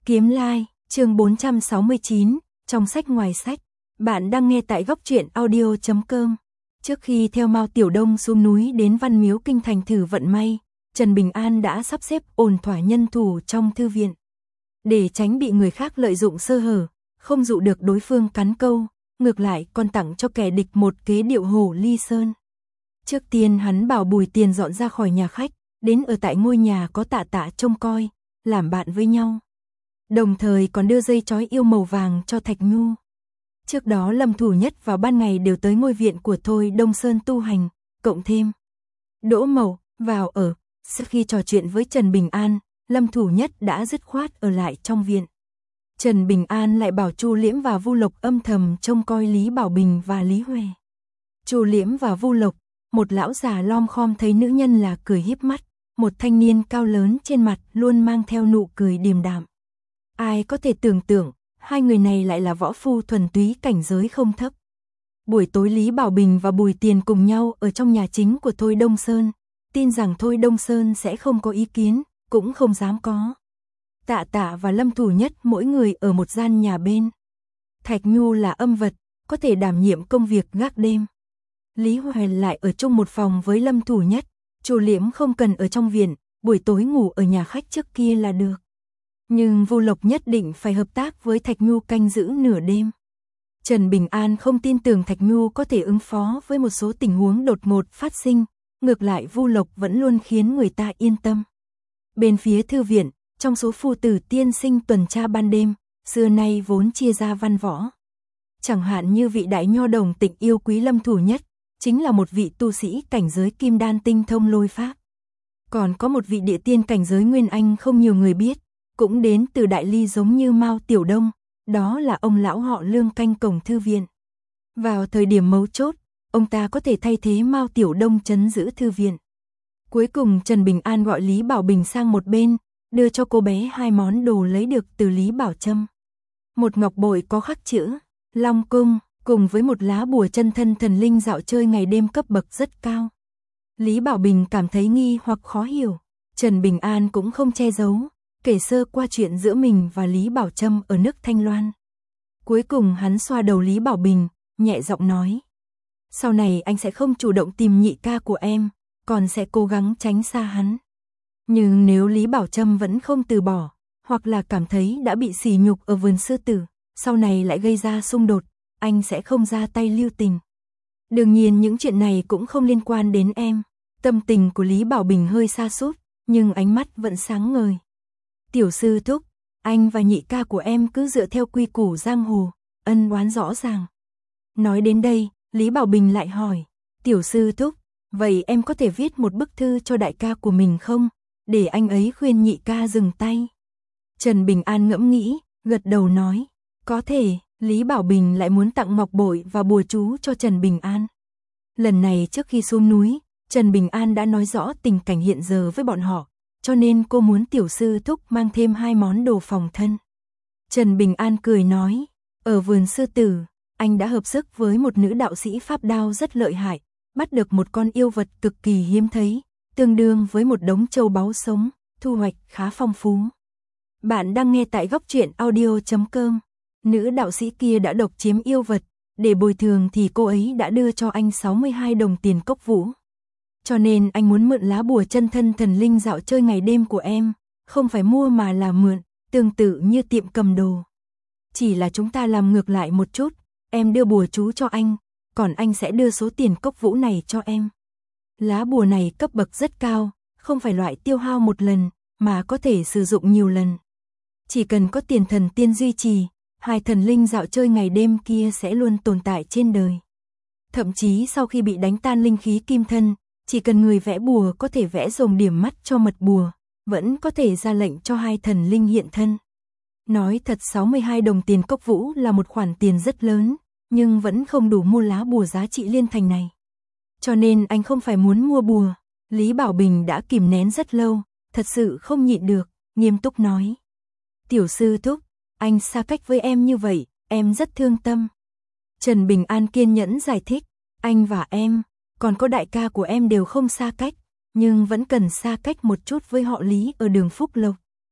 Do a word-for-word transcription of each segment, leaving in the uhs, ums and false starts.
Kiếm Lai, chương bốn trăm sáu mươi chín, trong sách ngoài sách. Bạn đang nghe tại góc truyện audio chấm com. Trước khi theo Mao Tiểu Đông xuống núi đến Văn Miếu Kinh Thành thử vận may, Trần Bình An đã sắp xếp ổn thỏa nhân thủ trong thư viện. Để tránh bị người khác lợi dụng sơ hở, không dụ được đối phương cắn câu, ngược lại còn tặng cho kẻ địch một kế điệu hổ ly sơn. Trước tiên hắn bảo Bùi Tiền dọn ra khỏi nhà khách, đến ở tại ngôi nhà có Tạ Tạ trông coi, làm bạn với nhau. Đồng thời còn đưa dây trói yêu màu vàng cho Thạch Nhu. Trước đó Lâm Thủ Nhất vào ban ngày đều tới ngôi viện của Thôi Đông Sơn tu hành, cộng thêm Đỗ Mậu vào ở. Sau khi trò chuyện với Trần Bình An, Lâm Thủ Nhất đã dứt khoát ở lại trong viện. Trần Bình An lại bảo Chu Liễm và Vu Lộc âm thầm trông coi Lý Bảo Bình và Lý Huệ. Chu Liễm và Vu Lộc, một lão già lom khom thấy nữ nhân là cười híp mắt, một thanh niên cao lớn trên mặt luôn mang theo nụ cười điềm đạm. Ai có thể tưởng tượng, hai người này lại là võ phu thuần túy cảnh giới không thấp. Buổi tối Lý Bảo Bình và Bùi Tiền cùng nhau ở trong nhà chính của Thôi Đông Sơn, tin rằng Thôi Đông Sơn sẽ không có ý kiến, cũng không dám có. Tạ Tạ và Lâm Thủ Nhất mỗi người ở một gian nhà bên. Thạch Nhu là âm vật, có thể đảm nhiệm công việc gác đêm. Lý Huệ lại ở chung một phòng với Lâm Thủ Nhất, Chu Liễm không cần ở trong viện, buổi tối ngủ ở nhà khách trước kia là được. Nhưng Vu Lộc nhất định phải hợp tác với Thạch Nhu canh giữ nửa đêm. Trần Bình An không tin tưởng Thạch Nhu có thể ứng phó với một số tình huống đột ngột phát sinh, ngược lại Vu Lộc vẫn luôn khiến người ta yên tâm. Bên phía thư viện, trong số phu tử tiên sinh tuần tra ban đêm, xưa nay vốn chia ra văn võ. Chẳng hạn như vị đại nho đồng Tịnh yêu quý Lâm Thủ Nhất, chính là một vị tu sĩ cảnh giới kim đan tinh thông lôi pháp. Còn có một vị địa tiên cảnh giới Nguyên Anh không nhiều người biết, cũng đến từ Đại Ly giống như Mao Tiểu Đông, đó là ông lão họ Lương canh cổng thư viện. Vào thời điểm mấu chốt, ông ta có thể thay thế Mao Tiểu Đông trấn giữ thư viện. Cuối cùng Trần Bình An gọi Lý Bảo Bình sang một bên, đưa cho cô bé hai món đồ lấy được từ Lý Bảo Trâm. Một ngọc bội có khắc chữ Long Cung, cùng với một lá bùa chân thân thần linh dạo chơi ngày đêm cấp bậc rất cao. Lý Bảo Bình cảm thấy nghi hoặc khó hiểu, Trần Bình An cũng không che giấu, kể sơ qua chuyện giữa mình và Lý Bảo Trâm ở nước Thanh Loan. Cuối cùng hắn xoa đầu Lý Bảo Bình, nhẹ giọng nói: sau này anh sẽ không chủ động tìm nhị ca của em, còn sẽ cố gắng tránh xa hắn. Nhưng nếu Lý Bảo Trâm vẫn không từ bỏ, hoặc là cảm thấy đã bị sỉ nhục ở vườn sư tử, sau này lại gây ra xung đột, anh sẽ không ra tay lưu tình. Đương nhiên những chuyện này cũng không liên quan đến em. Tâm tình của Lý Bảo Bình hơi sa sút, nhưng ánh mắt vẫn sáng ngời. Tiểu sư thúc, anh và nhị ca của em cứ dựa theo quy củ giang hồ, ân oán rõ ràng. Nói đến đây, Lý Bảo Bình lại hỏi: tiểu sư thúc, vậy em có thể viết một bức thư cho đại ca của mình không, để anh ấy khuyên nhị ca dừng tay? Trần Bình An ngẫm nghĩ, gật đầu nói: có thể. Lý Bảo Bình lại muốn tặng ngọc bội và bùa chú cho Trần Bình An. Lần này trước khi xuống núi, Trần Bình An đã nói rõ tình cảnh hiện giờ với bọn họ, cho nên cô muốn tiểu sư thúc mang thêm hai món đồ phòng thân. Trần Bình An cười nói: ở vườn sư tử, anh đã hợp sức với một nữ đạo sĩ pháp đao rất lợi hại, bắt được một con yêu vật cực kỳ hiếm thấy, tương đương với một đống châu báu sống, thu hoạch khá phong phú. Bạn đang nghe tại góc truyện audio chấm com. Nữ đạo sĩ kia đã độc chiếm yêu vật, để bồi thường thì cô ấy đã đưa cho anh sáu mươi hai đồng tiền cốc vũ. Cho nên anh muốn mượn lá bùa chân thân thần linh dạo chơi ngày đêm của em, không phải mua mà là mượn, tương tự như tiệm cầm đồ. Chỉ là chúng ta làm ngược lại một chút, em đưa bùa chú cho anh, còn anh sẽ đưa số tiền cốc vũ này cho em. Lá bùa này cấp bậc rất cao, không phải loại tiêu hao một lần, mà có thể sử dụng nhiều lần. Chỉ cần có tiền thần tiên duy trì, hai thần linh dạo chơi ngày đêm kia sẽ luôn tồn tại trên đời. Thậm chí sau khi bị đánh tan linh khí kim thân, chỉ cần người vẽ bùa có thể vẽ rồng điểm mắt cho mật bùa, vẫn có thể ra lệnh cho hai thần linh hiện thân. Nói thật sáu mươi hai đồng tiền cốc vũ là một khoản tiền rất lớn, nhưng vẫn không đủ mua lá bùa giá trị liên thành này. Cho nên anh không phải muốn mua bùa. Lý Bảo Bình đã kìm nén rất lâu, thật sự không nhịn được, nghiêm túc nói: tiểu sư thúc, anh xa cách với em như vậy, em rất thương tâm. Trần Bình An kiên nhẫn giải thích: anh và em, còn có đại ca của em đều không xa cách, nhưng vẫn cần xa cách một chút với họ Lý ở đường Phúc Lộc.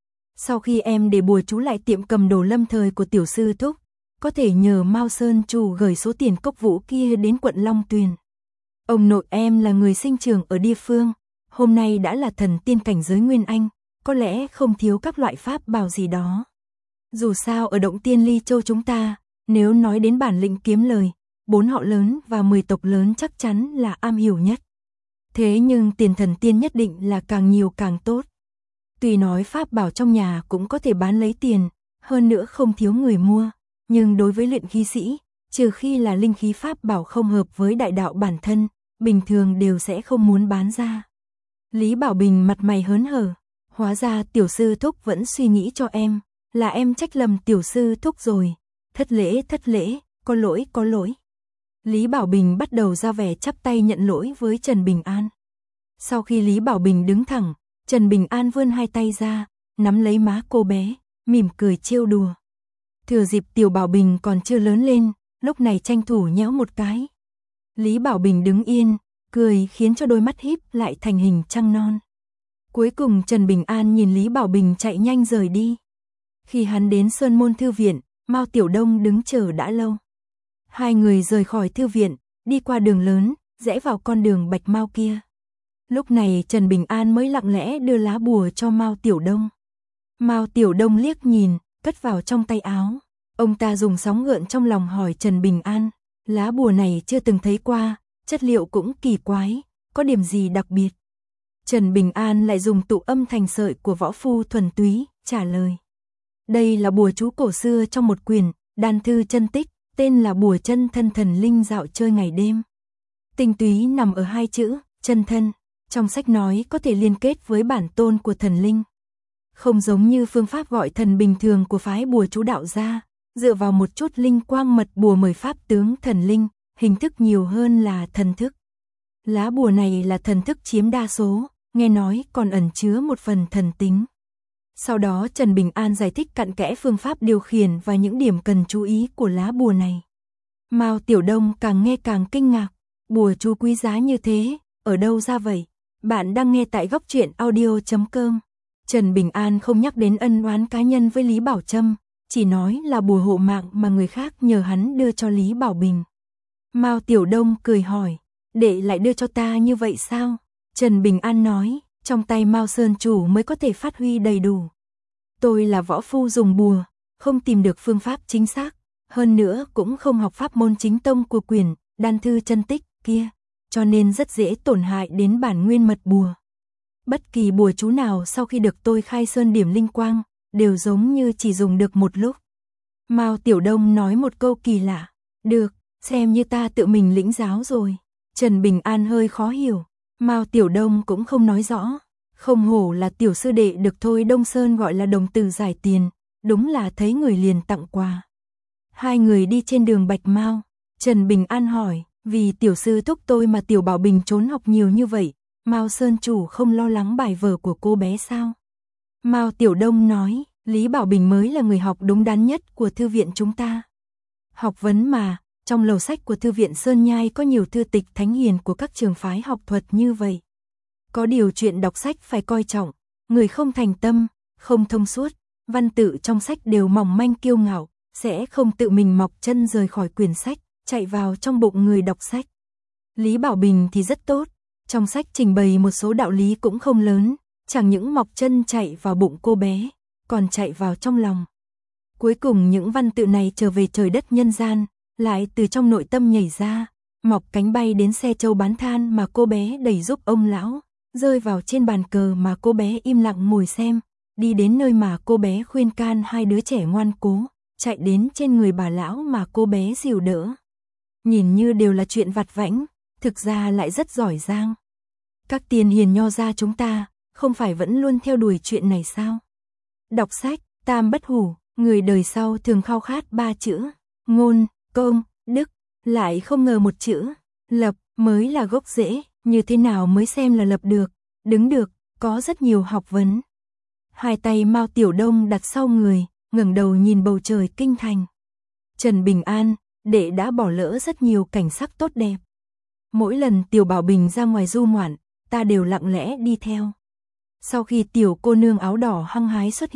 Sau khi em để bùa chú lại tiệm cầm đồ lâm thời của tiểu sư thúc, có thể nhờ Mao Sơn chủ gửi số tiền cốc vũ kia đến quận Long Tuyền. Ông nội em là người sinh trưởng ở địa phương, hôm nay đã là thần tiên cảnh giới Nguyên Anh, có lẽ không thiếu các loại pháp bảo gì đó. Dù sao ở động tiên Ly Châu chúng ta, nếu nói đến bản lĩnh kiếm lời, bốn họ lớn và mười tộc lớn chắc chắn là am hiểu nhất. Thế nhưng tiền thần tiên nhất định là càng nhiều càng tốt. Tuy nói pháp bảo trong nhà cũng có thể bán lấy tiền, hơn nữa không thiếu người mua, nhưng đối với luyện khí sĩ, trừ khi là linh khí pháp bảo không hợp với đại đạo bản thân, bình thường đều sẽ không muốn bán ra. Lý Bảo Bình mặt mày hớn hở, hóa ra tiểu sư thúc vẫn suy nghĩ cho em, là em trách lầm tiểu sư thúc rồi, thất lễ thất lễ, có lỗi có lỗi. Lý Bảo Bình bắt đầu ra vẻ chắp tay nhận lỗi với Trần Bình An. Sau khi Lý Bảo Bình đứng thẳng, Trần Bình An vươn hai tay ra, nắm lấy má cô bé, mỉm cười trêu đùa. Thừa dịp tiểu Bảo Bình còn chưa lớn lên, lúc này tranh thủ nhéo một cái. Lý Bảo Bình đứng yên, cười khiến cho đôi mắt híp lại thành hình trăng non. Cuối cùng Trần Bình An nhìn Lý Bảo Bình chạy nhanh rời đi. Khi hắn đến Sơn Môn Thư Viện, Mao Tiểu Đông đứng chờ đã lâu. Hai người rời khỏi thư viện, đi qua đường lớn, rẽ vào con đường bạch mau kia. Lúc này Trần Bình An mới lặng lẽ đưa lá bùa cho Mao Tiểu Đông. Mao Tiểu Đông liếc nhìn, cất vào trong tay áo. Ông ta dùng sóng gợn trong lòng hỏi Trần Bình An, lá bùa này chưa từng thấy qua, chất liệu cũng kỳ quái, có điểm gì đặc biệt? Trần Bình An lại dùng tụ âm thành sợi của võ phu thuần túy, trả lời. Đây là bùa chú cổ xưa trong một quyển, đan thư chân tích, tên là bùa chân thân thần linh dạo chơi ngày đêm. Tinh túy nằm ở hai chữ, chân thân, trong sách nói có thể liên kết với bản tôn của thần linh. Không giống như phương pháp gọi thần bình thường của phái bùa chú đạo gia, dựa vào một chút linh quang mật bùa mời pháp tướng thần linh, hình thức nhiều hơn là thần thức. Lá bùa này là thần thức chiếm đa số, nghe nói còn ẩn chứa một phần thần tính. Sau đó Trần Bình An giải thích cặn kẽ phương pháp điều khiển và những điểm cần chú ý của lá bùa này. Mao Tiểu Đông càng nghe càng kinh ngạc, bùa chú quý giá như thế, ở đâu ra vậy? Bạn đang nghe tại góc truyện audio chấm com. Trần Bình An không nhắc đến ân oán cá nhân với Lý Bảo Trâm, chỉ nói là bùa hộ mạng mà người khác nhờ hắn đưa cho Lý Bảo Bình. Mao Tiểu Đông cười hỏi, đệ lại đưa cho ta như vậy sao? Trần Bình An nói, trong tay Mao Sơn chủ mới có thể phát huy đầy đủ. Tôi là võ phu dùng bùa, không tìm được phương pháp chính xác, hơn nữa cũng không học pháp môn chính tông của quyển đan thư chân tích kia, cho nên rất dễ tổn hại đến bản nguyên mật bùa. Bất kỳ bùa chú nào sau khi được tôi khai sơn điểm linh quang, đều giống như chỉ dùng được một lúc. Mao Tiểu Đông nói một câu kỳ lạ, được, xem như ta tự mình lĩnh giáo rồi. Trần Bình An hơi khó hiểu, Mao Tiểu Đông cũng không nói rõ, không hổ là tiểu sư đệ được Thôi Đông Sơn gọi là đồng tử giải tiền, đúng là thấy người liền tặng quà. Hai người đi trên đường Bạch Mao, Trần Bình An hỏi, vì tiểu sư thúc tôi mà tiểu Bảo Bình trốn học nhiều như vậy, Mao Sơn chủ không lo lắng bài vở của cô bé sao? Mao Tiểu Đông nói, Lý Bảo Bình mới là người học đúng đắn nhất của thư viện chúng ta. Học vấn mà, trong lầu sách của thư viện Sơn Nhai có nhiều thư tịch thánh hiền của các trường phái học thuật như vậy. Có điều chuyện đọc sách phải coi trọng, người không thành tâm, không thông suốt, văn tự trong sách đều mỏng manh kiêu ngạo, sẽ không tự mình mọc chân rời khỏi quyển sách, chạy vào trong bụng người đọc sách. Lý Bảo Bình thì rất tốt, trong sách trình bày một số đạo lý cũng không lớn, chẳng những mọc chân chạy vào bụng cô bé, còn chạy vào trong lòng. Cuối cùng những văn tự này trở về trời đất nhân gian, lại từ trong nội tâm nhảy ra, mọc cánh bay đến xe châu bán than mà cô bé đẩy giúp ông lão, rơi vào trên bàn cờ mà cô bé im lặng ngồi xem, đi đến nơi mà cô bé khuyên can hai đứa trẻ ngoan cố, chạy đến trên người bà lão mà cô bé dìu đỡ. Nhìn như đều là chuyện vặt vãnh, thực ra lại rất giỏi giang. Các tiền hiền nho gia chúng ta, không phải vẫn luôn theo đuổi chuyện này sao? Đọc sách, tam bất hủ, người đời sau thường khao khát ba chữ, ngôn, công, đức, lại không ngờ một chữ, lập, mới là gốc rễ, như thế nào mới xem là lập được, đứng được, có rất nhiều học vấn. Hai tay Mao Tiểu Đông đặt sau người, ngẩng đầu nhìn bầu trời kinh thành. Trần Bình An, đệ đã bỏ lỡ rất nhiều cảnh sắc tốt đẹp. Mỗi lần Tiểu Bảo Bình ra ngoài du ngoạn, ta đều lặng lẽ đi theo. Sau khi tiểu cô nương áo đỏ hăng hái xuất hiện,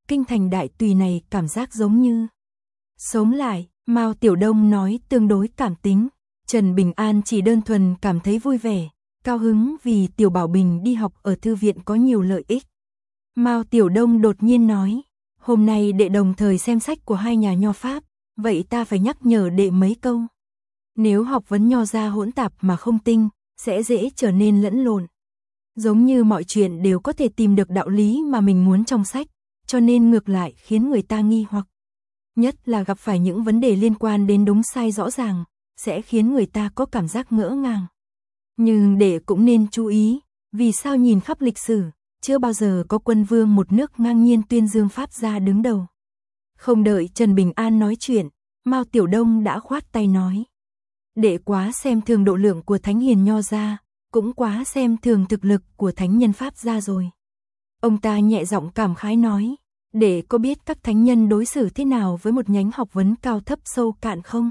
kinh thành đại tùy này cảm giác giống như sống lại, Mao Tiểu Đông nói tương đối cảm tính. Trần Bình An chỉ đơn thuần cảm thấy vui vẻ, cao hứng vì Tiểu Bảo Bình đi học ở thư viện có nhiều lợi ích. Mao Tiểu Đông đột nhiên nói, hôm nay đệ đồng thời xem sách của hai nhà nho Pháp, vậy ta phải nhắc nhở đệ mấy câu. Nếu học vấn nho ra hỗn tạp mà không tinh, sẽ dễ trở nên lẫn lộn. Giống như mọi chuyện đều có thể tìm được đạo lý mà mình muốn trong sách, cho nên ngược lại khiến người ta nghi hoặc. Nhất là gặp phải những vấn đề liên quan đến đúng sai rõ ràng, sẽ khiến người ta có cảm giác ngỡ ngàng. Nhưng đệ cũng nên chú ý, vì sao nhìn khắp lịch sử, chưa bao giờ có quân vương một nước ngang nhiên tuyên dương Pháp gia đứng đầu. Không đợi Trần Bình An nói chuyện, Mao Tiểu Đông đã khoát tay nói. Đệ quá xem thường độ lượng của thánh hiền nho gia, cũng quá xem thường thực lực của thánh nhân Pháp gia rồi. Ông ta nhẹ giọng cảm khái nói, đệ có biết các thánh nhân đối xử thế nào với một nhánh học vấn cao thấp sâu cạn không?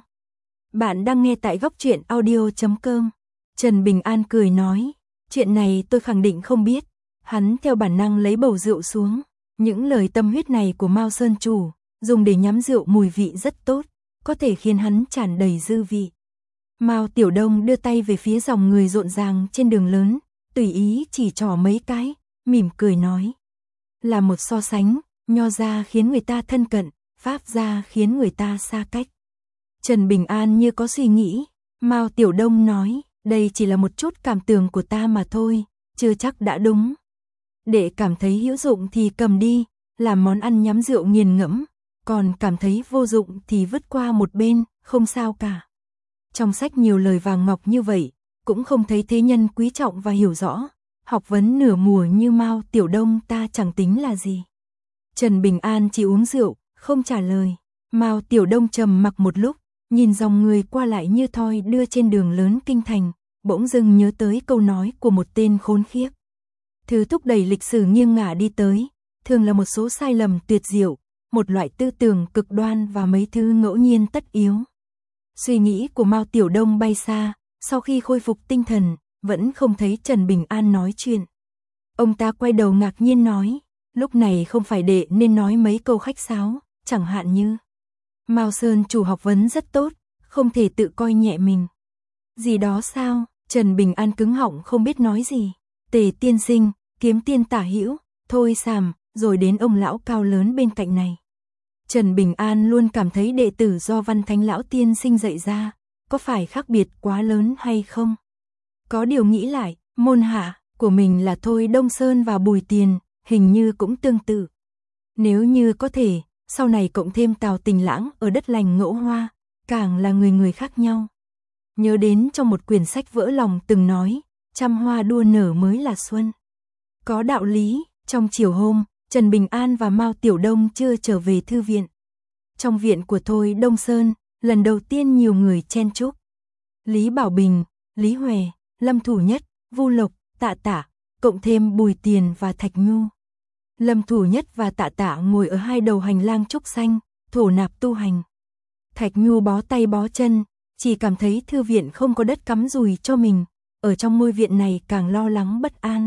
Bạn đang nghe tại góc truyện audio chấm com. Trần Bình An cười nói, chuyện này tôi khẳng định không biết. Hắn theo bản năng lấy bầu rượu xuống. Những lời tâm huyết này của Mao Sơn chủ, dùng để nhắm rượu mùi vị rất tốt, có thể khiến hắn tràn đầy dư vị. Mao Tiểu Đông đưa tay về phía dòng người rộn ràng trên đường lớn, tùy ý chỉ trỏ mấy cái, mỉm cười nói. Là một so sánh, nho gia khiến người ta thân cận, Pháp gia khiến người ta xa cách. Trần Bình An như có suy nghĩ, Mao Tiểu Đông nói, đây chỉ là một chút cảm tưởng của ta mà thôi, chưa chắc đã đúng. Để cảm thấy hữu dụng thì cầm đi, làm món ăn nhắm rượu nghiền ngẫm, còn cảm thấy vô dụng thì vứt qua một bên, không sao cả. Trong sách nhiều lời vàng ngọc như vậy, cũng không thấy thế nhân quý trọng và hiểu rõ, học vấn nửa mùa như Mao Tiểu Đông ta chẳng tính là gì. Trần Bình An chỉ uống rượu, không trả lời. Mao Tiểu Đông trầm mặc một lúc, nhìn dòng người qua lại như thoi đưa trên đường lớn kinh thành, bỗng dưng nhớ tới câu nói của một tên khốn khiếp. Thứ thúc đẩy lịch sử nghiêng ngả đi tới, thường là một số sai lầm tuyệt diệu, một loại tư tưởng cực đoan và mấy thứ ngẫu nhiên tất yếu. Suy nghĩ của Mao Tiểu Đông bay xa, sau khi khôi phục tinh thần, vẫn không thấy Trần Bình An nói chuyện. Ông ta quay đầu ngạc nhiên nói, lúc này không phải đệ nên nói mấy câu khách sáo, chẳng hạn như Mao Sơn chủ học vấn rất tốt, không thể tự coi nhẹ mình. Gì đó sao? Trần Bình An cứng họng không biết nói gì. Tề tiên sinh, kiếm tiên tả hữu, thôi sàm, rồi đến ông lão cao lớn bên cạnh này. Trần Bình An luôn cảm thấy đệ tử do Văn Thánh lão tiên sinh dạy ra, có phải khác biệt quá lớn hay không? Có điều nghĩ lại, môn hạ của mình là Thôi Đông Sơn và Bùi Tiền, hình như cũng tương tự. Nếu như có thể, sau này cộng thêm Tào Tình Lãng ở đất lành Ngẫu Hoa, càng là người người khác nhau. Nhớ đến trong một quyển sách vỡ lòng từng nói, trăm hoa đua nở mới là xuân. Có đạo lý, trong chiều hôm, Trần Bình An và Mao Tiểu Đông chưa trở về thư viện. Trong viện của Thôi Đông Sơn, lần đầu tiên nhiều người chen chúc. Lý Bảo Bình, Lý Huệ, Lâm Thủ Nhất, Vu Lộc, Tạ Tả, cộng thêm Bùi Tiền và Thạch Nhu. Lâm Thủ Nhất và Tạ Tả ngồi ở hai đầu hành lang trúc xanh, thổ nạp tu hành. Thạch Nhu bó tay bó chân, chỉ cảm thấy thư viện không có đất cắm rùi cho mình, ở trong ngôi viện này càng lo lắng bất an.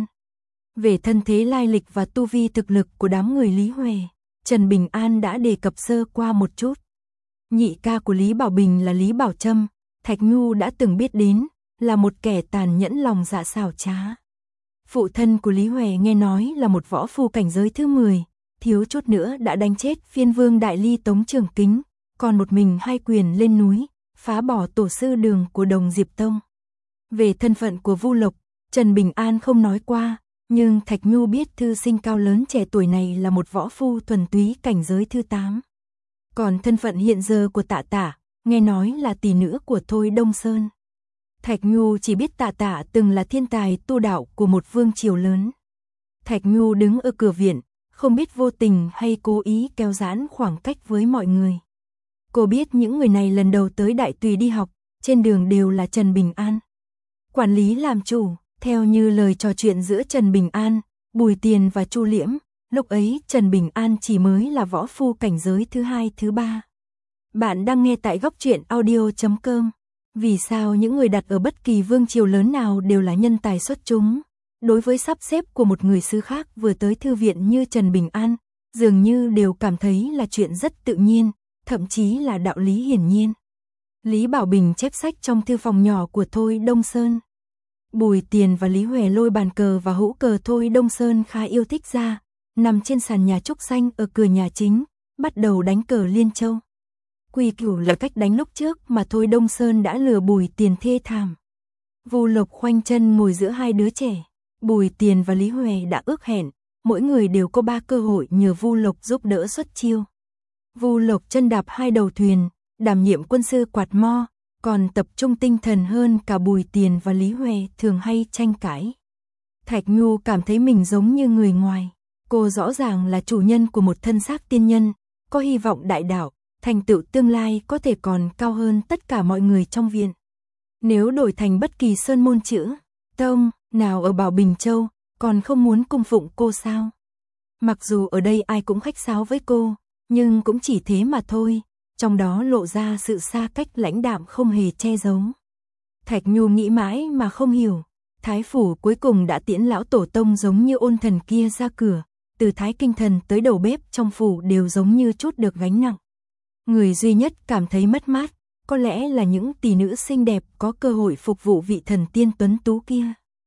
Về thân thế lai lịch và tu vi thực lực của đám người Lý Huệ, Trần Bình An đã đề cập sơ qua một chút. Nhị ca của Lý Bảo Bình là Lý Bảo Trâm, Thạch Nhu đã từng biết đến, là một kẻ tàn nhẫn lòng dạ xảo trá. Phụ thân của Lý Huệ nghe nói là một võ phu cảnh giới thứ mười, thiếu chút nữa đã đánh chết phiên vương Đại Ly Tống Trường Kính, còn một mình hai quyền lên núi, phá bỏ tổ sư đường của Đồng Diệp Tông. Về thân phận của Vu Lộc, Trần Bình An không nói qua, nhưng Thạch Nhu biết thư sinh cao lớn trẻ tuổi này là một võ phu thuần túy cảnh giới thứ tám. Còn thân phận hiện giờ của Tạ Tả, nghe nói là tỷ nữ của Thôi Đông Sơn. Thạch Nhu chỉ biết Tạ Tả từng là thiên tài tu đạo của một vương triều lớn. Thạch Nhu đứng ở cửa viện, không biết vô tình hay cố ý kéo giãn khoảng cách với mọi người. Cô biết những người này lần đầu tới Đại Tùy đi học, trên đường đều là Trần Bình An. Quản lý làm chủ, theo như lời trò chuyện giữa Trần Bình An, Bùi Tiền và Chu Liễm, lúc ấy Trần Bình An chỉ mới là võ phu cảnh giới thứ hai thứ ba. Bạn đang nghe tại góc truyện audio chấm com. Vì sao những người đặt ở bất kỳ vương triều lớn nào đều là nhân tài xuất chúng? Đối với sắp xếp của một người xứ khác vừa tới thư viện như Trần Bình An, dường như đều cảm thấy là chuyện rất tự nhiên, thậm chí là đạo lý hiển nhiên. Lý Bảo Bình chép sách trong thư phòng nhỏ của Thôi Đông Sơn. Bùi Tiền và Lý Huệ lôi bàn cờ và hũ cờ Thôi Đông Sơn khá yêu thích ra, nằm trên sàn nhà trúc xanh ở cửa nhà chính, bắt đầu đánh cờ liên châu. Quy củ là cách đánh lúc trước mà Thôi Đông Sơn đã lừa Bùi Tiền thê thảm. Vu Lộc khoanh chân ngồi giữa hai đứa trẻ. Bùi Tiền và Lý Huệ đã ước hẹn, mỗi người đều có ba cơ hội nhờ Vu Lộc giúp đỡ xuất chiêu. Vu Lộc chân đạp hai đầu thuyền, đảm nhiệm quân sư quạt mo, còn tập trung tinh thần hơn cả Bùi Tiền và Lý Huệ thường hay tranh cãi. Thạch Nhu cảm thấy mình giống như người ngoài. Cô rõ ràng là chủ nhân của một thân xác tiên nhân, có hy vọng đại đạo, thành tựu tương lai có thể còn cao hơn tất cả mọi người trong viện. Nếu đổi thành bất kỳ sơn môn chữ tông nào ở Bảo Bình Châu, còn không muốn cung phụng cô sao? Mặc dù ở đây ai cũng khách sáo với cô, nhưng cũng chỉ thế mà thôi, trong đó lộ ra sự xa cách lãnh đạm không hề che giấu. Thạch Nhu nghĩ mãi mà không hiểu, Thái phủ cuối cùng đã tiễn lão tổ tông giống như ôn thần kia ra cửa, từ Thái Kinh Thần tới đầu bếp trong phủ đều giống như chút được gánh nặng. Người duy nhất cảm thấy mất mát, có lẽ là những tỷ nữ xinh đẹp có cơ hội phục vụ vị thần tiên tuấn tú kia.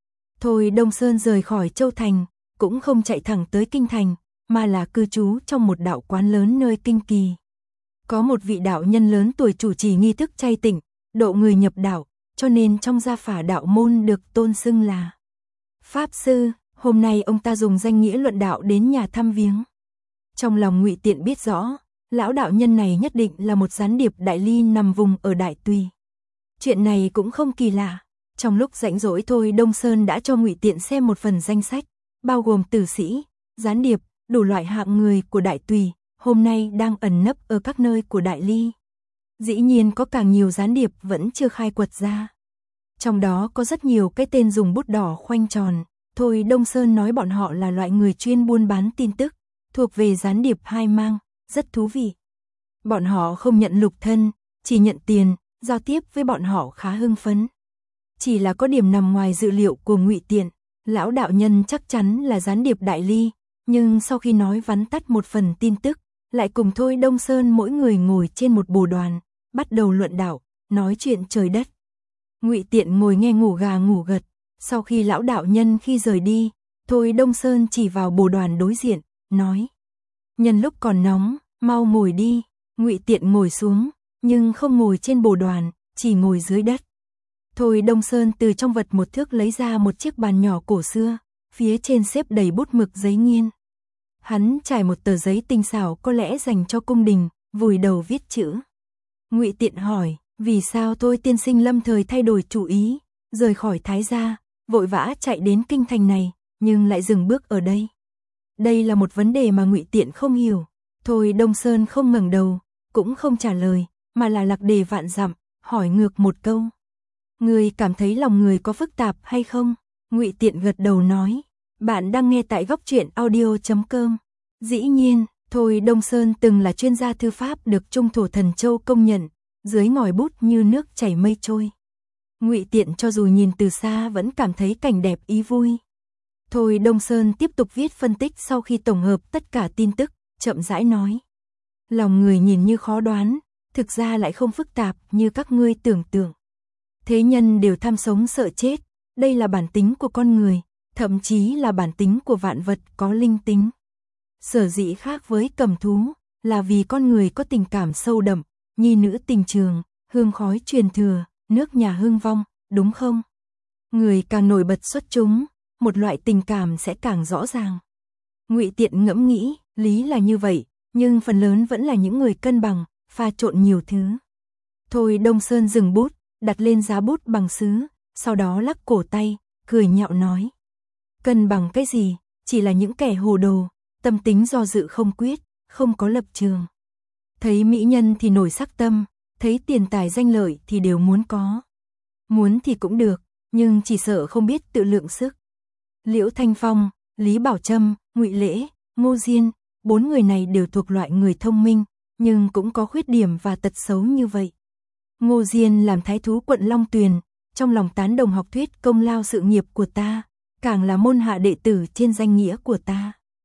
Thôi Đông Sơn rời khỏi Châu Thành, cũng không chạy thẳng tới Kinh Thành, mà là cư trú trong một đạo quán lớn nơi Kinh Kỳ. Có một vị đạo nhân lớn tuổi chủ trì nghi thức chay tịnh, độ người nhập đạo, cho nên trong gia phả đạo môn được tôn xưng là Pháp Sư. Hôm nay ông ta dùng danh nghĩa luận đạo đến nhà thăm viếng. Trong lòng Ngụy Tiện biết rõ, lão đạo nhân này nhất định là một gián điệp đại ly nằm vùng ở Đại Tùy. Chuyện này cũng không kỳ lạ. Trong lúc rảnh rỗi Thôi Đông Sơn đã cho Ngụy Tiện xem một phần danh sách, bao gồm tử sĩ, gián điệp, đủ loại hạng người của Đại Tùy, hôm nay đang ẩn nấp ở các nơi của Đại Ly. Dĩ nhiên có càng nhiều gián điệp vẫn chưa khai quật ra. Trong đó có rất nhiều cái tên dùng bút đỏ khoanh tròn. Thôi Đông Sơn nói bọn họ là loại người chuyên buôn bán tin tức, thuộc về gián điệp hai mang, rất thú vị. Bọn họ không nhận lục thân, chỉ nhận tiền, giao tiếp với bọn họ khá hưng phấn. Chỉ là có điểm nằm ngoài dự liệu của Ngụy Tiện, lão đạo nhân chắc chắn là gián điệp Đại Ly, nhưng sau khi nói vắn tắt một phần tin tức, lại cùng Thôi Đông Sơn mỗi người ngồi trên một bồ đoàn, bắt đầu luận đạo, nói chuyện trời đất. Ngụy Tiện ngồi nghe ngủ gà ngủ gật. Sau khi lão đạo nhân khi rời đi, Thôi Đông Sơn chỉ vào bồ đoàn đối diện, nói: nhân lúc còn nóng, mau ngồi đi. Ngụy Tiện ngồi xuống, nhưng không ngồi trên bồ đoàn, chỉ ngồi dưới đất. Thôi Đông Sơn từ trong vật một thước lấy ra một chiếc bàn nhỏ cổ xưa, phía trên xếp đầy bút mực giấy nghiên. Hắn trải một tờ giấy tinh xảo có lẽ dành cho cung đình, vùi đầu viết chữ. Ngụy Tiện hỏi: vì sao Thôi tiên sinh lâm thời thay đổi chủ ý, rời khỏi Thái gia, vội vã chạy đến Kinh Thành này, nhưng lại dừng bước ở đây? Đây là một vấn đề mà Ngụy Tiện không hiểu. Thôi Đông Sơn không ngẩng đầu, cũng không trả lời, mà là lạc đề vạn dặm, hỏi ngược một câu: người cảm thấy lòng người có phức tạp hay không? Ngụy Tiện gật đầu nói: bạn đang nghe tại góc truyện audio chấm com. Dĩ nhiên, Thôi Đông Sơn từng là chuyên gia thư pháp được Trung Thổ Thần Châu công nhận, dưới ngòi bút như nước chảy mây trôi. Ngụy Tiện cho dù nhìn từ xa vẫn cảm thấy cảnh đẹp ý vui. Thôi Đông Sơn tiếp tục viết phân tích sau khi tổng hợp tất cả tin tức, chậm rãi nói: lòng người nhìn như khó đoán, thực ra lại không phức tạp như các ngươi tưởng tượng. Thế nhân đều tham sống sợ chết, đây là bản tính của con người, thậm chí là bản tính của vạn vật có linh tính. Sở dĩ khác với cầm thú, là vì con người có tình cảm sâu đậm, nhi nữ tình trường, hương khói truyền thừa, nước nhà hưng vong, đúng không? Người càng nổi bật xuất chúng, một loại tình cảm sẽ càng rõ ràng. Ngụy Tiện ngẫm nghĩ, lý là như vậy, nhưng phần lớn vẫn là những người cân bằng, pha trộn nhiều thứ. Thôi Đông Sơn dừng bút, đặt lên giá bút bằng sứ, sau đó lắc cổ tay, cười nhạo nói: cân bằng cái gì, chỉ là những kẻ hồ đồ, tâm tính do dự không quyết, không có lập trường. Thấy mỹ nhân thì nổi sắc tâm, thấy tiền tài danh lợi thì đều muốn có. Muốn thì cũng được, nhưng chỉ sợ không biết tự lượng sức. Liễu Thanh Phong, Lý Bảo Trâm, Ngụy Lễ, Ngô Diên, bốn người này đều thuộc loại người thông minh, nhưng cũng có khuyết điểm và tật xấu như vậy. Ngô Diên làm thái thú quận Long Tuyền, trong lòng tán đồng học thuyết công lao sự nghiệp của ta, càng là môn hạ đệ tử trên danh nghĩa của ta.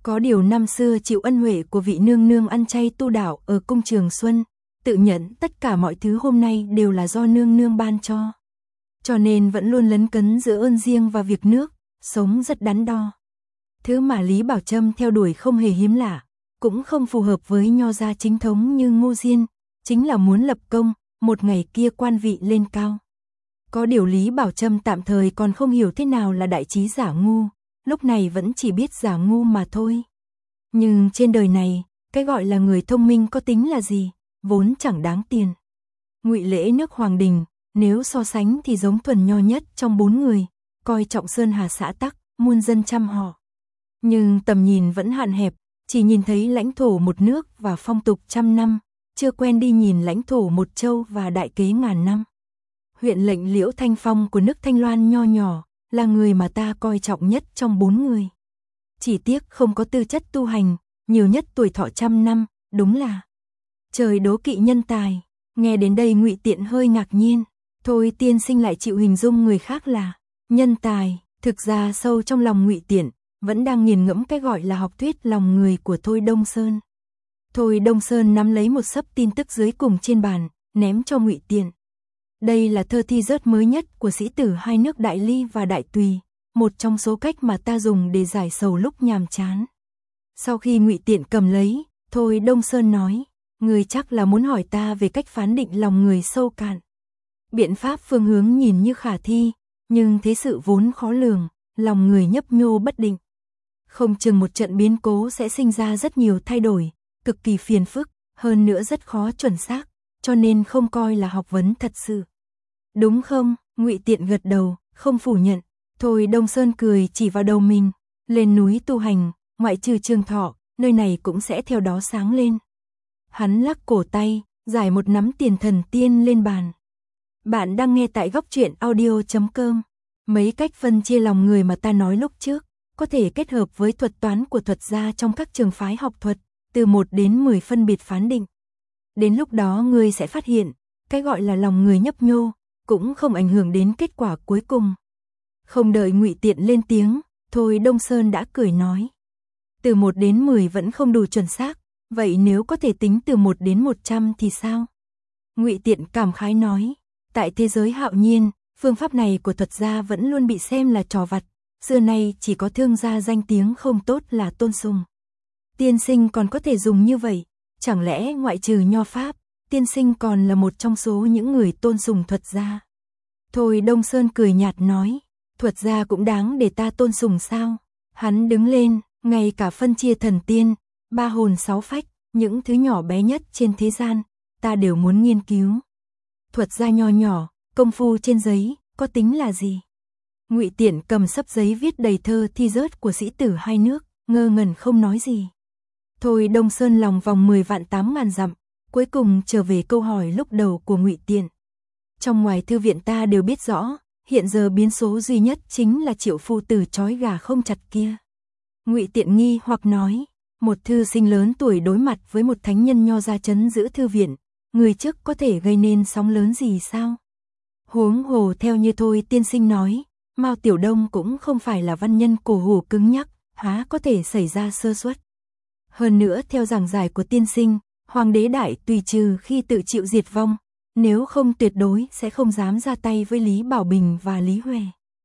Có điều năm xưa chịu ân huệ của vị nương nương ăn chay tu đạo ở cung Trường Xuân, tự nhận tất cả mọi thứ hôm nay đều là do nương nương ban cho. Cho nên vẫn luôn lấn cấn giữa ơn riêng và việc nước, sống rất đắn đo. Thứ mà Lý Bảo Trâm theo đuổi không hề hiếm lạ, cũng không phù hợp với nho gia chính thống như Ngô Diên, chính là muốn lập công, một ngày kia quan vị lên cao. Có điều Lý Bảo Trâm tạm thời còn không hiểu thế nào là đại trí giả ngu, lúc này vẫn chỉ biết giả ngu mà thôi. Nhưng trên đời này, cái gọi là người thông minh có tính là gì, vốn chẳng đáng tiền. Ngụy Lễ nước Hoàng Đình, nếu so sánh thì giống thuần nho nhất trong bốn người, coi trọng sơn hà xã tắc, muôn dân trăm họ. Nhưng tầm nhìn vẫn hạn hẹp, chỉ nhìn thấy lãnh thổ một nước và phong tục trăm năm, chưa quen đi nhìn lãnh thổ một châu và đại kế ngàn năm. Huyện lệnh Liễu Thanh Phong của nước Thanh Loan nho nhỏ, là người mà ta coi trọng nhất trong bốn người. Chỉ tiếc không có tư chất tu hành, nhiều nhất tuổi thọ trăm năm, đúng là trời đố kỵ nhân tài. Nghe đến đây Ngụy Tiện hơi ngạc nhiên, thôi tiên sinh lại chịu hình dung người khác là nhân tài, thực ra sâu trong lòng Ngụy Tiện vẫn đang nghiền ngẫm cái gọi là học thuyết lòng người của Thôi Đông Sơn. Thôi Đông Sơn nắm lấy một xấp tin tức dưới cùng trên bàn, ném cho Ngụy Tiện. Đây là thơ thi rớt mới nhất của sĩ tử hai nước Đại Ly và Đại Tùy, một trong số cách mà ta dùng để giải sầu lúc nhàm chán. Sau khi Ngụy Tiện cầm lấy, Thôi Đông Sơn nói, người chắc là muốn hỏi ta về cách phán định lòng người sâu cạn. Biện pháp phương hướng nhìn như khả thi, nhưng thế sự vốn khó lường, lòng người nhấp nhô bất định. Không chừng một trận biến cố sẽ sinh ra rất nhiều thay đổi, cực kỳ phiền phức, hơn nữa rất khó chuẩn xác, cho nên không coi là học vấn thật sự. Đúng không? Ngụy Tiện gật đầu, không phủ nhận. Thôi Đông Sơn cười chỉ vào đầu mình, lên núi tu hành, ngoại trừ Trường Thọ, nơi này cũng sẽ theo đó sáng lên. Hắn lắc cổ tay, giải một nắm tiền thần tiên lên bàn. Bạn đang nghe tại góc truyện audio chấm com. Mấy cách phân chia lòng người mà ta nói lúc trước, có thể kết hợp với thuật toán của thuật gia trong các trường phái học thuật, từ một đến mười phân biệt phán định. Đến lúc đó ngươi sẽ phát hiện, cái gọi là lòng người nhấp nhô, cũng không ảnh hưởng đến kết quả cuối cùng. Không đợi Ngụy Tiện lên tiếng, Thôi Đông Sơn đã cười nói. Từ một đến mười vẫn không đủ chuẩn xác, vậy nếu có thể tính từ một đến một trăm thì sao? Ngụy Tiện cảm khái nói, tại thế giới hạo nhiên, phương pháp này của thuật gia vẫn luôn bị xem là trò vặt, xưa nay chỉ có thương gia danh tiếng không tốt là tôn sùng. Tiên sinh còn có thể dùng như vậy, chẳng lẽ ngoại trừ nho pháp, tiên sinh còn là một trong số những người tôn sùng thuật gia? Thôi Đông Sơn cười nhạt nói, thuật gia cũng đáng để ta tôn sùng sao? Hắn đứng lên, ngay cả phân chia thần tiên, ba hồn sáu phách, những thứ nhỏ bé nhất trên thế gian, ta đều muốn nghiên cứu. Thuật gia nho nhỏ, công phu trên giấy, có tính là gì? Ngụy Tiện cầm xấp giấy viết đầy thơ thi rớt của sĩ tử hai nước, ngơ ngẩn không nói gì. Thôi Đông Sơn lòng vòng mười vạn tám ngàn dặm, cuối cùng trở về câu hỏi lúc đầu của Ngụy Tiện. Trong ngoài thư viện ta đều biết rõ, hiện giờ biến số duy nhất chính là Triệu phu tử trói gà không chặt kia. Ngụy Tiện nghi hoặc nói, một thư sinh lớn tuổi đối mặt với một thánh nhân nho gia trấn giữ thư viện, người trước có thể gây nên sóng lớn gì sao? Huống hồ theo như Thôi tiên sinh nói, Mao Tiểu Đông cũng không phải là văn nhân cổ hủ cứng nhắc, há có thể xảy ra sơ suất. Hơn nữa theo giảng giải của tiên sinh, Hoàng đế Đại Tùy trừ khi tự chịu diệt vong, nếu không tuyệt đối sẽ không dám ra tay với Lý Bảo Bình và Lý Huệ.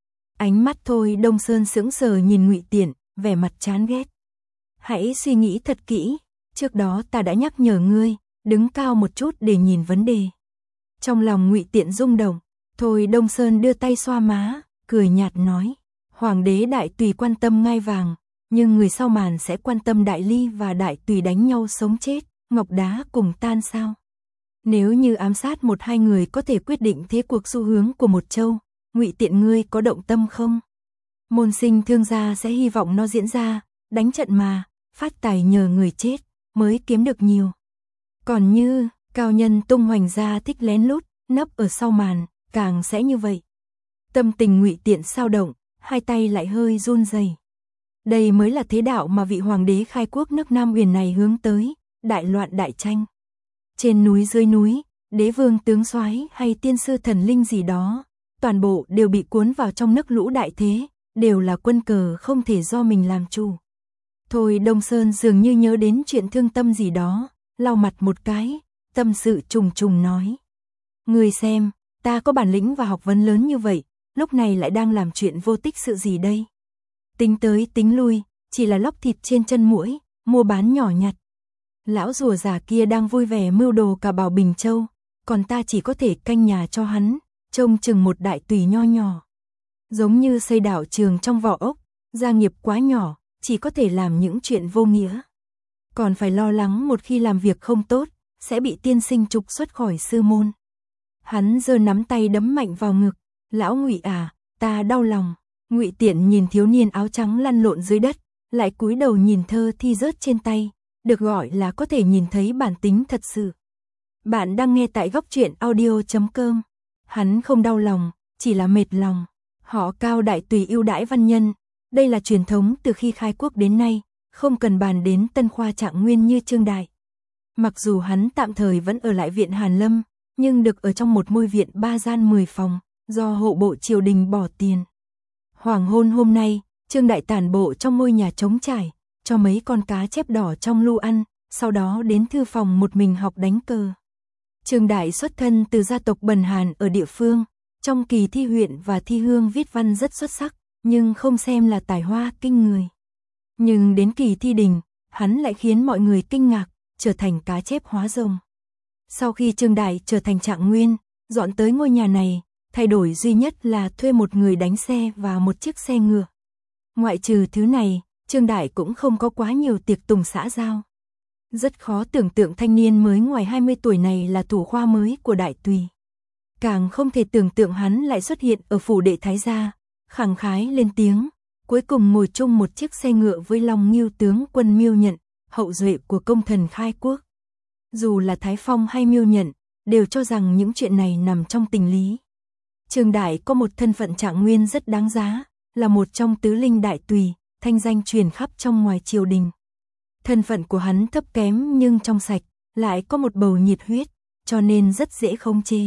Ánh mắt Thôi Đông Sơn sững sờ nhìn Ngụy Tiện, vẻ mặt chán ghét. Hãy suy nghĩ thật kỹ, trước đó ta đã nhắc nhở ngươi, đứng cao một chút để nhìn vấn đề. Trong lòng Ngụy Tiện rung động, Thôi Đông Sơn đưa tay xoa má, cười nhạt nói, Hoàng đế Đại Tùy quan tâm ngai vàng, nhưng người sau màn sẽ quan tâm Đại Ly và Đại Tùy đánh nhau sống chết, ngọc đá cùng tan sao? Nếu như ám sát một hai người có thể quyết định thế cuộc xu hướng của một châu, Ngụy Tiện ngươi có động tâm không? Môn sinh thương gia sẽ hy vọng nó diễn ra, đánh trận mà, phát tài nhờ người chết, mới kiếm được nhiều. Còn như, cao nhân tung hoành gia thích lén lút, nấp ở sau màn, càng sẽ như vậy. Tâm tình Ngụy Tiện sao động, hai tay lại hơi run rẩy. Đây mới là thế đạo mà vị hoàng đế khai quốc nước Nam Huyền này hướng tới, đại loạn đại tranh. Trên núi dưới núi, đế vương tướng soái hay tiên sư thần linh gì đó, toàn bộ đều bị cuốn vào trong nước lũ đại thế, đều là quân cờ không thể do mình làm chủ. Thôi Đông Sơn dường như nhớ đến chuyện thương tâm gì đó, lau mặt một cái, tâm sự trùng trùng nói. Người xem, ta có bản lĩnh và học vấn lớn như vậy, lúc này lại đang làm chuyện vô tích sự gì đây? Tính tới tính lui, chỉ là lóc thịt trên chân muỗi, mua bán nhỏ nhặt. Lão rùa già kia đang vui vẻ mưu đồ cả Bảo Bình Châu, còn ta chỉ có thể canh nhà cho hắn, trông chừng một đại tùy nho nhỏ. Giống như xây đảo trường trong vỏ ốc, gia nghiệp quá nhỏ, chỉ có thể làm những chuyện vô nghĩa. Còn phải lo lắng một khi làm việc không tốt, sẽ bị tiên sinh trục xuất khỏi sư môn. Hắn giơ nắm tay đấm mạnh vào ngực, lão Ngụy à, ta đau lòng. Ngụy Tiện nhìn thiếu niên áo trắng lăn lộn dưới đất, lại cúi đầu nhìn thơ thi rớt trên tay, được gọi là có thể nhìn thấy bản tính thật sự. Bạn đang nghe tại góc truyện audio chấm com. Hắn không đau lòng, chỉ là mệt lòng. Họ Cao đại tùy ưu đãi văn nhân, đây là truyền thống từ khi khai quốc đến nay, không cần bàn đến Tân Khoa Trạng Nguyên như Trương Đại. Mặc dù hắn tạm thời vẫn ở lại viện Hàn Lâm, nhưng được ở trong một ngôi viện ba gian mười phòng, do hộ bộ triều đình bỏ tiền. Hoàng hôn hôm nay, Trương Đại tản bộ trong ngôi nhà trống trải, cho mấy con cá chép đỏ trong lu ăn, sau đó đến thư phòng một mình học đánh cờ. Trương Đại xuất thân từ gia tộc Bần Hàn ở địa phương, trong kỳ thi huyện và thi hương viết văn rất xuất sắc, nhưng không xem là tài hoa kinh người. Nhưng đến kỳ thi đình, hắn lại khiến mọi người kinh ngạc, trở thành cá chép hóa rồng. Sau khi Trương Đại trở thành trạng nguyên, dọn tới ngôi nhà này, thay đổi duy nhất là thuê một người đánh xe và một chiếc xe ngựa. Ngoại trừ thứ này, Trương Đại cũng không có quá nhiều tiệc tùng xã giao. Rất khó tưởng tượng thanh niên mới ngoài hai mươi tuổi này là thủ khoa mới của Đại Tùy. Càng không thể tưởng tượng hắn lại xuất hiện ở phủ đệ thái gia, khẳng khái lên tiếng, cuối cùng ngồi chung một chiếc xe ngựa với Long Ngưu tướng quân Miêu Nhận, hậu duệ của công thần khai quốc. Dù là Thái Phong hay Miêu Nhận, đều cho rằng những chuyện này nằm trong tình lý. Trương Đại có một thân phận trạng nguyên rất đáng giá, là một trong tứ linh Đại Tùy, thanh danh truyền khắp trong ngoài triều đình. Thân phận của hắn thấp kém nhưng trong sạch, lại có một bầu nhiệt huyết, cho nên rất dễ khống chế.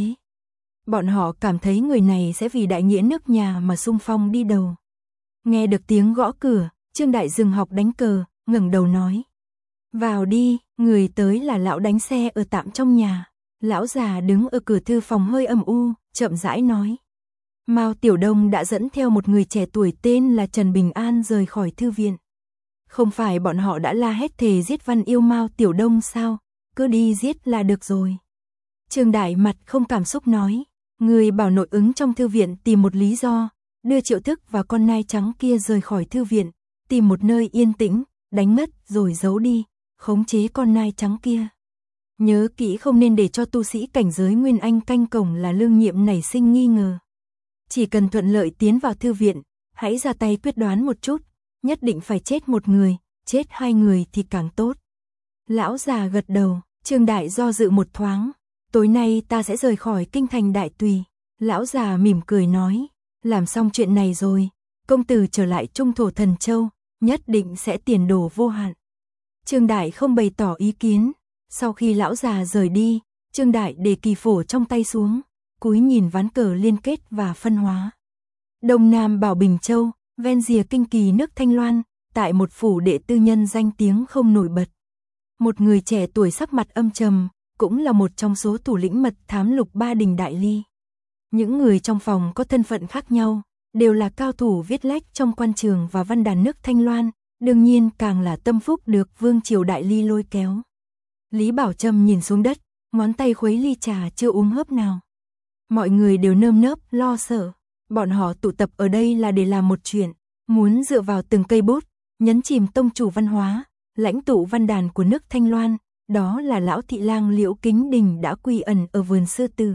Bọn họ cảm thấy người này sẽ vì đại nghĩa nước nhà mà xung phong đi đầu. Nghe được tiếng gõ cửa, Trương Đại dừng học đánh cờ, ngẩng đầu nói. Vào đi, người tới là lão đánh xe ở tạm trong nhà. Lão già đứng ở cửa thư phòng hơi âm u, chậm rãi nói. Mao Tiểu Đông đã dẫn theo một người trẻ tuổi tên là Trần Bình An rời khỏi thư viện. Không phải bọn họ đã la hét thề giết Văn Yêu Mao Tiểu Đông sao, cứ đi giết là được rồi. Trương Đại mặt không cảm xúc nói, người bảo nội ứng trong thư viện tìm một lý do, đưa Triệu Thức và con nai trắng kia rời khỏi thư viện, tìm một nơi yên tĩnh, đánh mất rồi giấu đi, khống chế con nai trắng kia. Nhớ kỹ không nên để cho tu sĩ cảnh giới Nguyên Anh canh cổng là Lương Nhiệm nảy sinh nghi ngờ. Chỉ cần thuận lợi tiến vào thư viện, hãy ra tay quyết đoán một chút, nhất định phải chết một người, chết hai người thì càng tốt. Lão già gật đầu, Trương Đại do dự một thoáng, tối nay ta sẽ rời khỏi kinh thành Đại Tùy. Lão già mỉm cười nói, làm xong chuyện này rồi, công tử trở lại Trung Thổ Thần Châu, nhất định sẽ tiền đồ vô hạn. Trương Đại không bày tỏ ý kiến, sau khi lão già rời đi, Trương Đại để kỳ phổ trong tay xuống, cúi nhìn ván cờ liên kết và phân hóa. Đông Nam Bảo Bình Châu, ven rìa kinh kỳ nước Thanh Loan, tại một phủ đệ tư nhân danh tiếng không nổi bật. Một người trẻ tuổi sắc mặt âm trầm, cũng là một trong số thủ lĩnh mật thám lục ba đình Đại Ly. Những người trong phòng có thân phận khác nhau, đều là cao thủ viết lách trong quan trường và văn đàn nước Thanh Loan, đương nhiên càng là tâm phúc được vương triều Đại Ly lôi kéo. Lý Bảo Trâm nhìn xuống đất, ngón tay khuấy ly trà chưa uống hớp nào. Mọi người đều nơm nớp, lo sợ. Bọn họ tụ tập ở đây là để làm một chuyện, muốn dựa vào từng cây bút, nhấn chìm tông chủ văn hóa, lãnh tụ văn đàn của nước Thanh Loan, đó là lão thị lang Liễu Kính Đình đã quy ẩn ở vườn sư tử.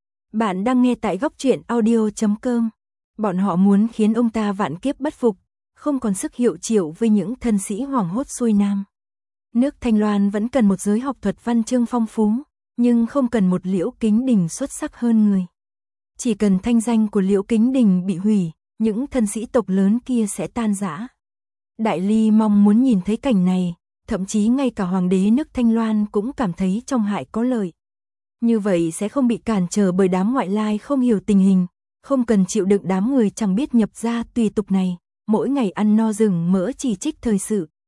Bạn đang nghe tại góc truyện audio chấm com. Bọn họ muốn khiến ông ta vạn kiếp bất phục, không còn sức hiệu triệu với những thân sĩ hoảng hốt xuôi nam. Nước Thanh Loan vẫn cần một giới học thuật văn chương phong phú, nhưng không cần một Liễu Kính Đình xuất sắc hơn người. Chỉ cần thanh danh của Liễu Kính Đình bị hủy, những thân sĩ tộc lớn kia sẽ tan rã. Đại Ly mong muốn nhìn thấy cảnh này, thậm chí ngay cả hoàng đế nước Thanh Loan cũng cảm thấy trong hại có lợi. Như vậy sẽ không bị cản trở bởi đám ngoại lai không hiểu tình hình, không cần chịu đựng đám người chẳng biết nhập gia tùy tục này, mỗi ngày ăn no rừng mỡ chỉ trích thời sự,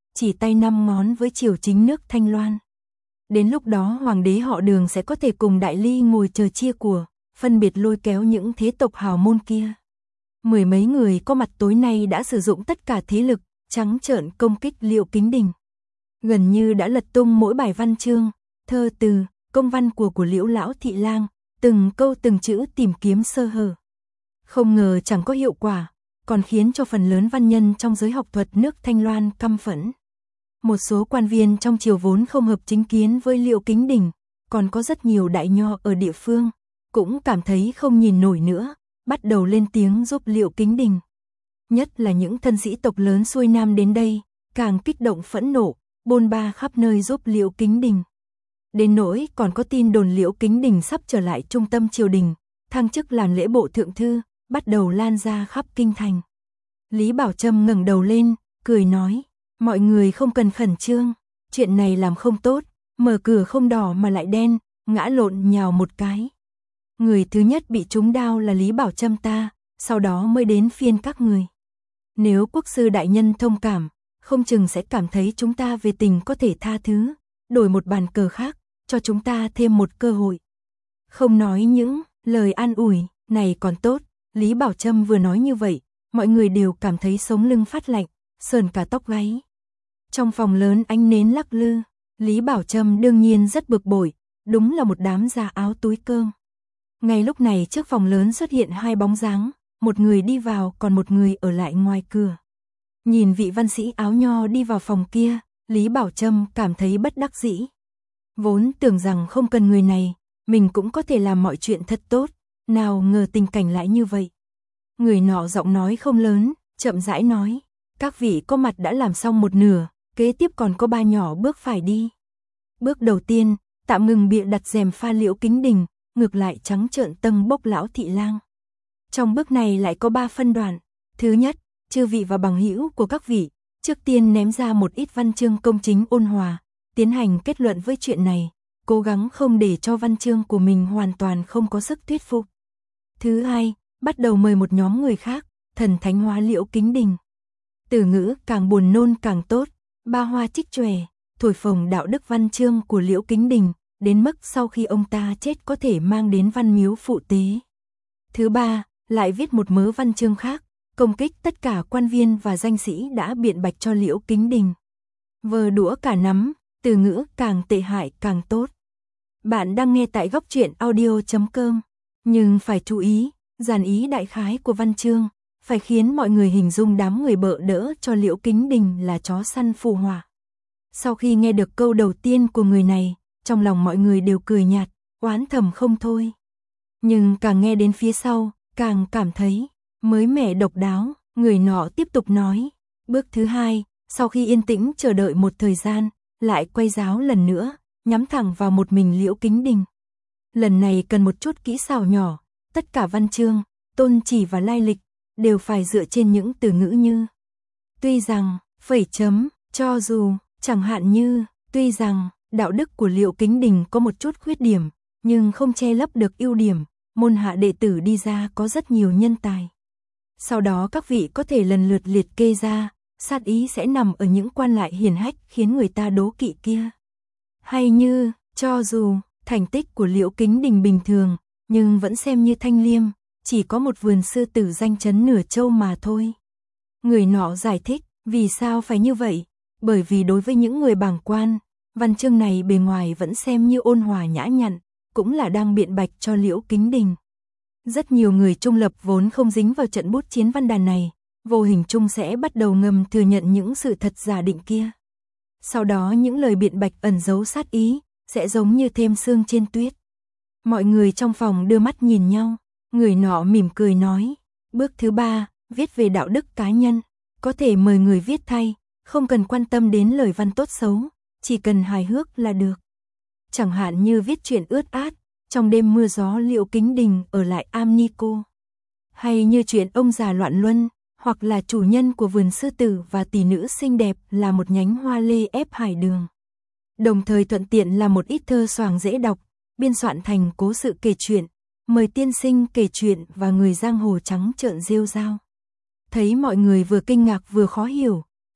chỉ tay năm ngón với triều chính nước Thanh Loan. Đến lúc đó hoàng đế họ Đường sẽ có thể cùng Đại Ly ngồi chờ chia của, phân biệt lôi kéo những thế tộc hào môn kia. Mười mấy người có mặt tối nay đã sử dụng tất cả thế lực, trắng trợn công kích Liễu Kính Đình. Gần như đã lật tung mỗi bài văn chương, thơ từ, công văn của của Liễu lão thị lang, từng câu từng chữ tìm kiếm sơ hở. Không ngờ chẳng có hiệu quả, còn khiến cho phần lớn văn nhân trong giới học thuật nước Thanh Loan căm phẫn. Một số quan viên trong triều vốn không hợp chính kiến với Liễu Kính Đình, còn có rất nhiều đại nho ở địa phương, cũng cảm thấy không nhìn nổi nữa, bắt đầu lên tiếng giúp Liễu Kính Đình. Nhất là những thân sĩ tộc lớn xuôi nam đến đây, càng kích động phẫn nộ, bôn ba khắp nơi giúp Liễu Kính Đình. Đến nỗi còn có tin đồn Liễu Kính Đình sắp trở lại trung tâm triều đình, thăng chức làm lễ bộ thượng thư, bắt đầu lan ra khắp kinh thành. Lý Bảo Trâm ngẩng đầu lên, cười nói, mọi người không cần khẩn trương, chuyện này làm không tốt, mở cửa không đỏ mà lại đen, ngã lộn nhào một cái. Người thứ nhất bị trúng đao là Lý Bảo Trâm ta, sau đó mới đến phiên các người. Nếu quốc sư đại nhân thông cảm, không chừng sẽ cảm thấy chúng ta về tình có thể tha thứ, đổi một bàn cờ khác, cho chúng ta thêm một cơ hội. Không nói những lời an ủi này còn tốt, Lý Bảo Trâm vừa nói như vậy, mọi người đều cảm thấy sống lưng phát lạnh, sờn cả tóc gáy. Trong phòng lớn ánh nến lắc lư, Lý Bảo Trâm đương nhiên rất bực bội, đúng là một đám da áo túi cơm. Ngay lúc này trước phòng lớn xuất hiện hai bóng dáng, một người đi vào còn một người ở lại ngoài cửa. Nhìn vị văn sĩ áo nho đi vào phòng kia, Lý Bảo Trâm cảm thấy bất đắc dĩ. Vốn tưởng rằng không cần người này, mình cũng có thể làm mọi chuyện thật tốt, nào ngờ tình cảnh lại như vậy. Người nọ giọng nói không lớn, chậm rãi nói, các vị có mặt đã làm xong một nửa, kế tiếp còn có ba nhỏ bước phải đi. Bước đầu tiên, tạm ngừng bịa đặt rèm pha Liễu Kính Đình, ngược lại trắng trợn tâng bốc lão thị lang. Trong bước này lại có ba phân đoạn. Thứ nhất, chư vị và bằng hữu của các vị, trước tiên ném ra một ít văn chương công chính ôn hòa, tiến hành kết luận với chuyện này, cố gắng không để cho văn chương của mình hoàn toàn không có sức thuyết phục. Thứ hai, bắt đầu mời một nhóm người khác, thần thánh hóa Liễu Kính Đình. Từ ngữ càng buồn nôn càng tốt, ba hoa trích chòe, thổi phồng đạo đức văn chương của Liễu Kính Đình, đến mức sau khi ông ta chết có thể mang đến văn miếu phụ tế. Thứ ba, lại viết một mớ văn chương khác, công kích tất cả quan viên và danh sĩ đã biện bạch cho Liễu Kính Đình. Vờ đũa cả nắm, từ ngữ càng tệ hại càng tốt. Bạn đang nghe tại góc truyện audio chấm com, nhưng phải chú ý, dàn ý đại khái của văn chương, phải khiến mọi người hình dung đám người bợ đỡ cho Liễu Kính Đình là chó săn phù hỏa. Sau khi nghe được câu đầu tiên của người này, trong lòng mọi người đều cười nhạt, oán thầm không thôi. Nhưng càng nghe đến phía sau, càng cảm thấy mới mẻ độc đáo. Người nọ tiếp tục nói, bước thứ hai, sau khi yên tĩnh chờ đợi một thời gian, lại quay giáo lần nữa, nhắm thẳng vào một mình Liễu Kính Đình. Lần này cần một chút kỹ xảo nhỏ, tất cả văn chương, tôn chỉ và lai lịch, đều phải dựa trên những từ ngữ như tuy rằng, phẩy chấm, cho dù, chẳng hạn như, tuy rằng, đạo đức của Liễu Kính Đình có một chút khuyết điểm, nhưng không che lấp được ưu điểm, môn hạ đệ tử đi ra có rất nhiều nhân tài. Sau đó các vị có thể lần lượt liệt kê ra, sát ý sẽ nằm ở những quan lại hiển hách khiến người ta đố kỵ kia. Hay như, cho dù, thành tích của Liễu Kính Đình bình thường, nhưng vẫn xem như thanh liêm, chỉ có một vườn sư tử danh chấn nửa châu mà thôi. Người nọ giải thích, vì sao phải như vậy? Bởi vì đối với những người bàng quan, văn chương này bề ngoài vẫn xem như ôn hòa nhã nhặn, cũng là đang biện bạch cho Liễu Kính Đình. Rất nhiều người trung lập vốn không dính vào trận bút chiến văn đàn này, vô hình chung sẽ bắt đầu ngầm thừa nhận những sự thật giả định kia. Sau đó những lời biện bạch ẩn giấu sát ý, sẽ giống như thêm sương trên tuyết. Mọi người trong phòng đưa mắt nhìn nhau, người nọ mỉm cười nói, bước thứ ba, viết về đạo đức cá nhân, có thể mời người viết thay, không cần quan tâm đến lời văn tốt xấu, chỉ cần hài hước là được. Chẳng hạn như viết chuyện ướt át, trong đêm mưa gió Liễu Kính Đình ở lại Am Ni Cô. Hay như chuyện ông già loạn luân, hoặc là chủ nhân của vườn sư tử và tỷ nữ xinh đẹp là một nhánh hoa lê ép hải đường. Đồng thời thuận tiện là một ít thơ xoàng dễ đọc, biên soạn thành cố sự kể chuyện, mời tiên sinh kể chuyện và người giang hồ trắng trợn rêu rao. Thấy mọi người vừa kinh ngạc vừa khó hiểu,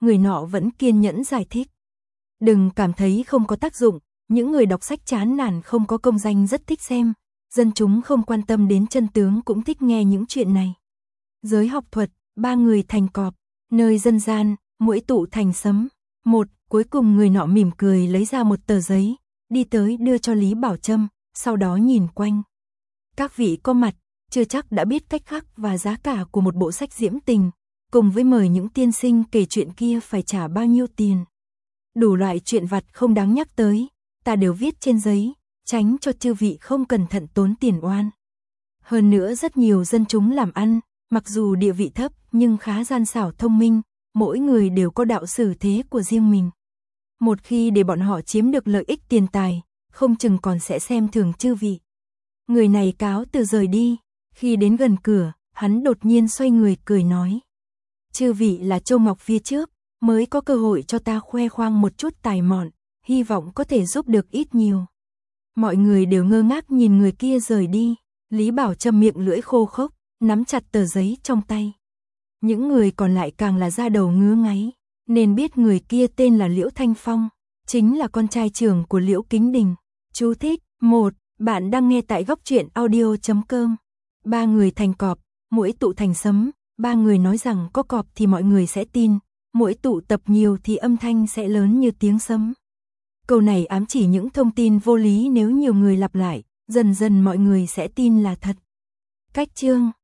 người nọ vẫn kiên nhẫn giải thích. Đừng cảm thấy không có tác dụng, những người đọc sách chán nản không có công danh rất thích xem, dân chúng không quan tâm đến chân tướng cũng thích nghe những chuyện này. Giới học thuật, ba người thành cọp, nơi dân gian, muỗi tụ thành sấm. Một, cuối cùng người nọ mỉm cười lấy ra một tờ giấy, đi tới đưa cho Lý Bảo Trâm, sau đó nhìn quanh. Các vị có mặt, chưa chắc đã biết cách khắc và giá cả của một bộ sách diễm tình, cùng với mời những tiên sinh kể chuyện kia phải trả bao nhiêu tiền. Đủ loại chuyện vặt không đáng nhắc tới, ta đều viết trên giấy, tránh cho chư vị không cẩn thận tốn tiền oan. Hơn nữa rất nhiều dân chúng làm ăn, mặc dù địa vị thấp nhưng khá gian xảo thông minh, mỗi người đều có đạo xử thế của riêng mình. Một khi để bọn họ chiếm được lợi ích tiền tài, không chừng còn sẽ xem thường chư vị. Người này cáo từ rời đi, khi đến gần cửa, hắn đột nhiên xoay người cười nói. Chư vị là Châu Ngọc phía trước, mới có cơ hội cho ta khoe khoang một chút tài mọn, hy vọng có thể giúp được ít nhiều. Mọi người đều ngơ ngác nhìn người kia rời đi, Lý Bảo Trâm miệng lưỡi khô khốc, nắm chặt tờ giấy trong tay. Những người còn lại càng là da đầu ngứa ngáy, nên biết người kia tên là Liễu Thanh Phong, chính là con trai trưởng của Liễu Kính Đình. Chú thích, một. Bạn đang nghe tại góc truyện audio chấm com. Ba người thành cọp, muỗi tụ thành sấm, ba người nói rằng có cọp thì mọi người sẽ tin, muỗi tụ tập nhiều thì âm thanh sẽ lớn như tiếng sấm. Câu này ám chỉ những thông tin vô lý nếu nhiều người lặp lại, dần dần mọi người sẽ tin là thật. Cách chương